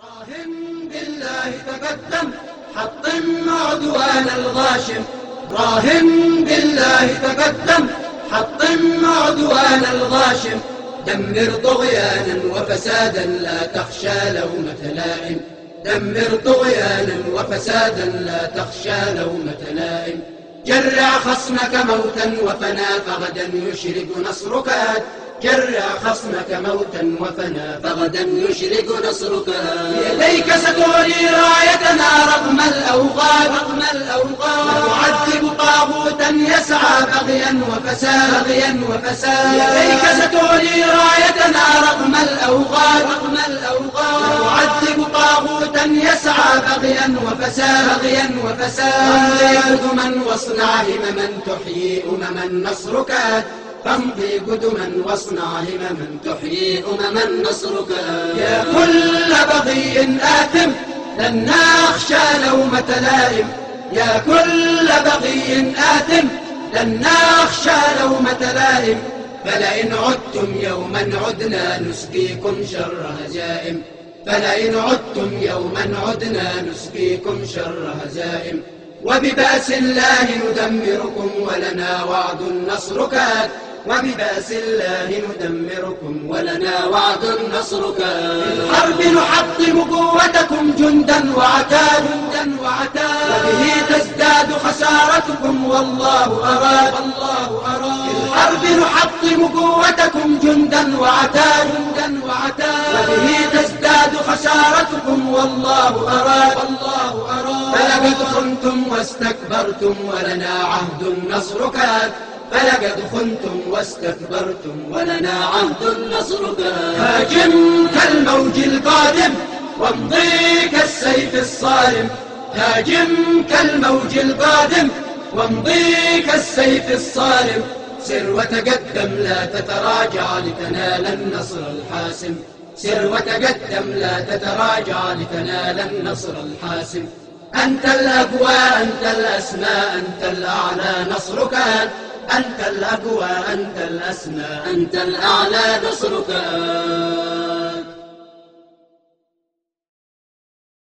راهن بالله تقدم حطم عدوان الغاشم. راهن بالله تقدم حطم عدوان الغاشم. دمر طغيانا وفسادا لا تخشى لومة لائم. دمر طغيانا وفسادا لا تخشى لومة لائم. جرع خصمك موتا وفنا فغدا يشرق نصرك. جرع خصمك موتا وفنا فغدا يشرق نصرك. بيديك ستعلي رايتنا رغم الأوغاد. ونعذب طاغوتا يسعى بغيا وفساد. بيديك ستعلي رايتنا رغم الأوغاد. ونعذب طاغوتا يسعى بغيا وفساد. امضي قدما واصنع همما تحيي نصرك. فامضي قدما واصنع همما تحيي نصرك. يا كل بغي آثم لن نخشى لومة لائم. يا كل بغي آثم لن نخشى لومة لائم. فلئن عدتم يوما عدنا نسقيكم شر هزائم. فلئن عدتم يوما عدنا نسقيكم شر هزائم. وببأس الله ندمركم ولنا وعد نصرك. وببأس الله ندمركم ولنا وعد نصرك. بالحرب نحطم قوتكم جندا وعتاد. وبه تزداد خسارتكم والله أراد. بالحرب نحطم قوتكم جندا وعتاد. وبه تزداد خسارتكم والله أراد. فلقد خنتم واستكبرتم ولنا عهد نصرك. فلقد خنتم واستكبرتم ولنا عهد نصرك. هاجم كالموج القادم وامضي كالسيف الصارم. هاجم كالموج القادم وامضي كالسيف الصارم. سر وتقدم لا تتراجع لتنال النصر الحاسم. سر وتقدم لا تتراجع لتنال النصر الحاسم. أنت الأقوى أنت الأسمى أنت الأعلى نصرك. أنت الأقوى أنت الأسمى أنت الأعلى نصرك.